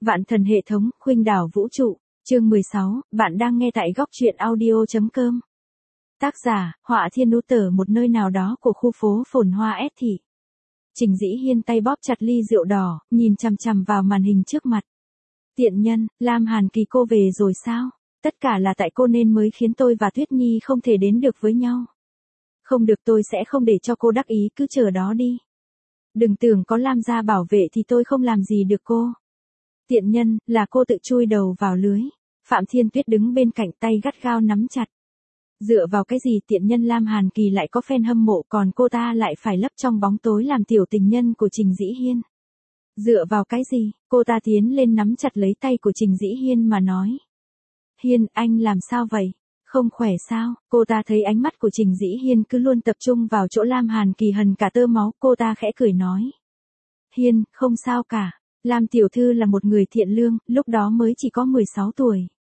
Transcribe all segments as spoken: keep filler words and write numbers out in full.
Vạn thần hệ thống, khuynh đảo vũ trụ, chương mười sáu, bạn đang nghe tại góc truyện audio.com. Tác giả, Họa Thiên Nú Tở, một nơi nào đó của khu phố phồn hoa S thị. Trình Dĩ Hiên tay bóp chặt ly rượu đỏ, nhìn chằm chằm vào màn hình trước mặt. Tiện nhân, Lam Hàn Kỳ cô về rồi sao? Tất cả là tại cô nên mới khiến tôi và Tuyết Nhi không thể đến được với nhau. Không được, tôi sẽ không để cho cô đắc ý, cứ chờ đó đi. Đừng tưởng có Lam gia bảo vệ thì tôi không làm gì được cô. Tiện nhân, là cô tự chui đầu vào lưới. Phạm Thiên Tuyết đứng bên cạnh, tay gắt gao nắm chặt. Dựa vào cái gì tiện nhân Lam Hàn Kỳ lại có fan hâm mộ, còn cô ta lại phải lấp trong bóng tối làm tiểu tình nhân của Trình Dĩ Hiên? Dựa vào cái gì? Cô ta tiến lên nắm chặt lấy tay của Trình Dĩ Hiên mà nói. Hiên, anh làm sao vậy? Không khỏe sao? Cô ta thấy ánh mắt của Trình Dĩ Hiên cứ luôn tập trung vào chỗ Lam Hàn Kỳ hằn cả tơ máu, cô ta khẽ cười nói. Hiên, không sao cả. Lam tiểu thư là một người thiện lương, lúc đó mới chỉ có mười sáu tuổi.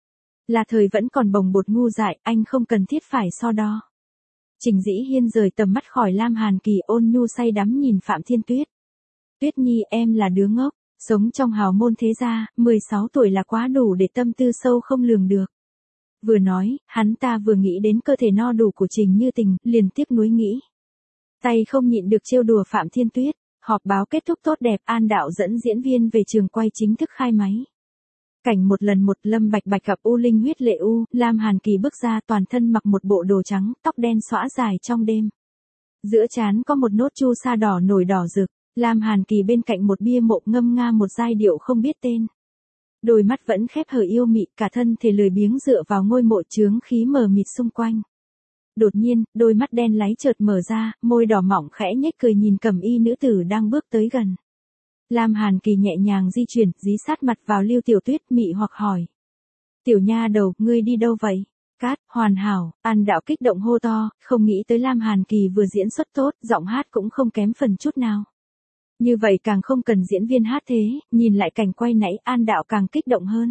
Là thời vẫn còn bồng bột ngu dại, anh không cần thiết phải so đo. Trình Dĩ Hiên rời tầm mắt khỏi Lam Hàn Kỳ, ôn nhu say đắm nhìn Phạm Thiên Tuyết. Tuyết Nhi, em là đứa ngốc, sống trong hào môn thế gia, mười sáu tuổi là quá đủ để tâm tư sâu không lường được. Vừa nói, hắn ta vừa nghĩ đến cơ thể no đủ của Trình Như Tình, liền tiếc nuối nghĩ. Tay không nhịn được trêu đùa Phạm Thiên Tuyết. Họp báo kết thúc tốt đẹp, An Đạo dẫn diễn viên về trường quay chính thức khai máy. Cảnh một lần một, Lâm Bạch Bạch gặp U Linh huyết lệ U, Lam Hàn Kỳ bước ra toàn thân mặc một bộ đồ trắng, tóc đen xõa dài trong đêm. Giữa trán có một nốt chu sa đỏ nổi đỏ rực, Lam Hàn Kỳ bên cạnh một bia mộ ngâm nga một giai điệu không biết tên. Đôi mắt vẫn khép hờ yêu mị, cả thân thể lười biếng dựa vào ngôi mộ chướng khí mờ mịt xung quanh. Đột nhiên, đôi mắt đen láy chợt mở ra, môi đỏ mỏng khẽ nhếch cười nhìn cẩm y nữ tử đang bước tới gần. Lam Hàn Kỳ nhẹ nhàng di chuyển, dí sát mặt vào Lưu Tiểu Tuyết, mị hoặc hỏi. Tiểu nha đầu, ngươi đi đâu vậy? Cát, hoàn hảo, An Đạo kích động hô to, không nghĩ tới Lam Hàn Kỳ vừa diễn xuất tốt, giọng hát cũng không kém phần chút nào. Như vậy càng không cần diễn viên hát thế, nhìn lại cảnh quay nãy, An Đạo càng kích động hơn.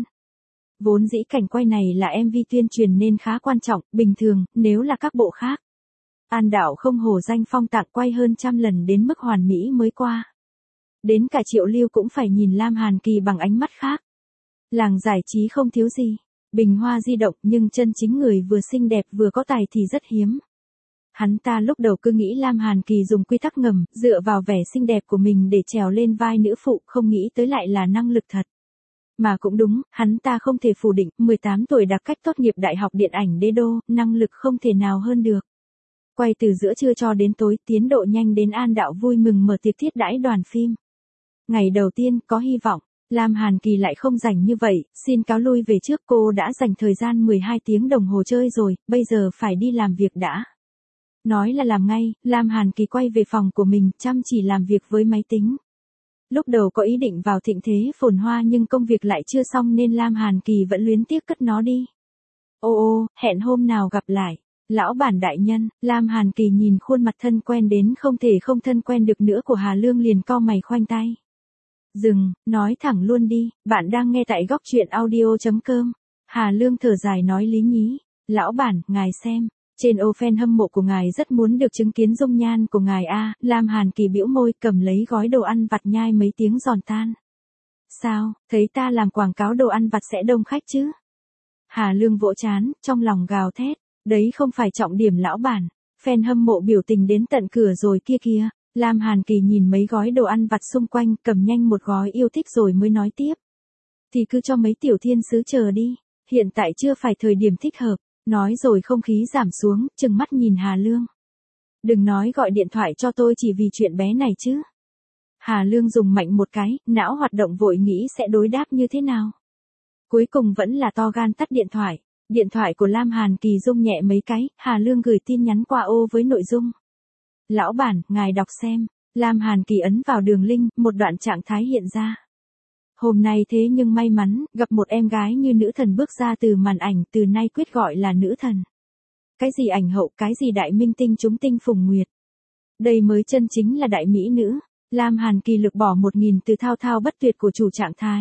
Vốn dĩ cảnh quay này là em vê tuyên truyền nên khá quan trọng, bình thường, nếu là các bộ khác. An Đạo không hổ danh phong tặng quay hơn trăm lần đến mức hoàn mỹ mới qua. Đến cả Triệu Lưu cũng phải nhìn Lam Hàn Kỳ bằng ánh mắt khác. Làng giải trí không thiếu gì, bình hoa di động, nhưng chân chính người vừa xinh đẹp vừa có tài thì rất hiếm. Hắn ta lúc đầu cứ nghĩ Lam Hàn Kỳ dùng quy tắc ngầm, dựa vào vẻ xinh đẹp của mình để trèo lên vai nữ phụ, không nghĩ tới lại là năng lực thật. Mà cũng đúng, hắn ta không thể phủ định, mười tám tuổi đặc cách tốt nghiệp Đại học Điện ảnh Đế Đô, năng lực không thể nào hơn được. Quay từ giữa trưa cho đến tối, tiến độ nhanh đến An Đạo vui mừng mở tiệc thiết đãi đoàn phim. Ngày đầu tiên, có hy vọng, Lam Hàn Kỳ lại không rảnh như vậy, xin cáo lui về trước, cô đã dành thời gian mười hai tiếng đồng hồ chơi rồi, bây giờ phải đi làm việc đã. Nói là làm ngay, Lam Hàn Kỳ quay về phòng của mình, chăm chỉ làm việc với máy tính. Lúc đầu có ý định vào thịnh thế phồn hoa nhưng công việc lại chưa xong nên Lam Hàn Kỳ vẫn luyến tiếc cất nó đi. Ô ô, hẹn hôm nào gặp lại. Lão bản đại nhân, Lam Hàn Kỳ nhìn khuôn mặt thân quen đến không thể không thân quen được nữa của Hà Lương liền cau mày khoanh tay. Dừng, nói thẳng luôn đi, bạn đang nghe tại góc truyện audio.com. Hà Lương thở dài nói lý nhí. Lão bản, ngài xem. Trên ô fan hâm mộ của ngài rất muốn được chứng kiến dung nhan của ngài a. Lam Hàn Kỳ bĩu môi cầm lấy gói đồ ăn vặt nhai mấy tiếng giòn tan. Sao, thấy ta làm quảng cáo đồ ăn vặt sẽ đông khách chứ? Hà Lương vỗ chán, trong lòng gào thét. Đấy không phải trọng điểm lão bản. Fan hâm mộ biểu tình đến tận cửa rồi kia kìa. Lam Hàn Kỳ nhìn mấy gói đồ ăn vặt xung quanh, cầm nhanh một gói yêu thích rồi mới nói tiếp. Thì cứ cho mấy tiểu thiên sứ chờ đi. Hiện tại chưa phải thời điểm thích hợp. Nói rồi không khí giảm xuống, trừng mắt nhìn Hà Lương. Đừng nói gọi điện thoại cho tôi chỉ vì chuyện bé này chứ. Hà Lương dùng mạnh một cái, não hoạt động vội nghĩ sẽ đối đáp như thế nào. Cuối cùng vẫn là to gan tắt điện thoại. Điện thoại của Lam Hàn Kỳ rung nhẹ mấy cái, Hà Lương gửi tin nhắn qua ô với nội dung. Lão bản, ngài đọc xem. Lam Hàn Kỳ ấn vào đường link, một đoạn trạng thái hiện ra. Hôm nay thế nhưng may mắn, gặp một em gái như nữ thần bước ra từ màn ảnh, từ nay quyết gọi là nữ thần. Cái gì ảnh hậu, cái gì đại minh tinh chúng tinh phùng nguyệt. Đây mới chân chính là đại mỹ nữ. Lam Hàn Kỳ lược bỏ một nghìn từ thao thao bất tuyệt của chủ trạng thái.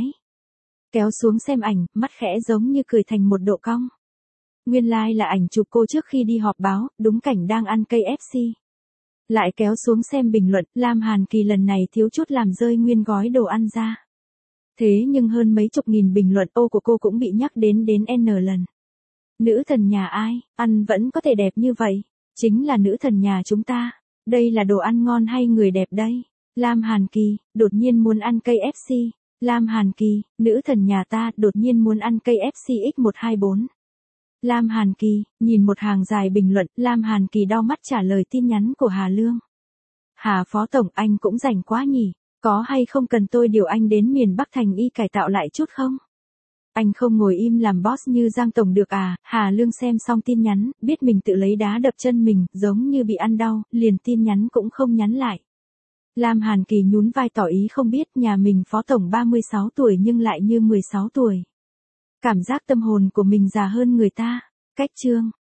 Kéo xuống xem ảnh, mắt khẽ giống như cười thành một độ cong. Nguyên lai like là ảnh chụp cô trước khi đi họp báo, đúng cảnh đang ăn cây ép xê. Lại kéo xuống xem bình luận, Lam Hàn Kỳ lần này thiếu chút làm rơi nguyên gói đồ ăn ra. Thế nhưng hơn mấy chục nghìn bình luận ô của cô cũng bị nhắc đến đến N lần. Nữ thần nhà ai, ăn vẫn có thể đẹp như vậy? Chính là nữ thần nhà chúng ta. Đây là đồ ăn ngon hay người đẹp đây? Lam Hàn Kỳ, đột nhiên muốn ăn K F C. Lam Hàn Kỳ, nữ thần nhà ta, đột nhiên muốn ăn K F C x một hai bốn. Lam Hàn Kỳ, nhìn một hàng dài bình luận, Lam Hàn Kỳ đau mắt trả lời tin nhắn của Hà Lương. Hà Phó Tổng, anh cũng rảnh quá nhỉ, có hay không cần tôi điều anh đến miền Bắc Thành Y cải tạo lại chút không? Anh không ngồi im làm boss như Giang Tổng được à? Hà Lương xem xong tin nhắn, biết mình tự lấy đá đập chân mình, giống như bị ăn đau, liền tin nhắn cũng không nhắn lại. Lam Hàn Kỳ nhún vai tỏ ý không biết, nhà mình Phó Tổng ba mươi sáu tuổi nhưng lại như mười sáu tuổi. Cảm giác tâm hồn của mình già hơn người ta. Cách chương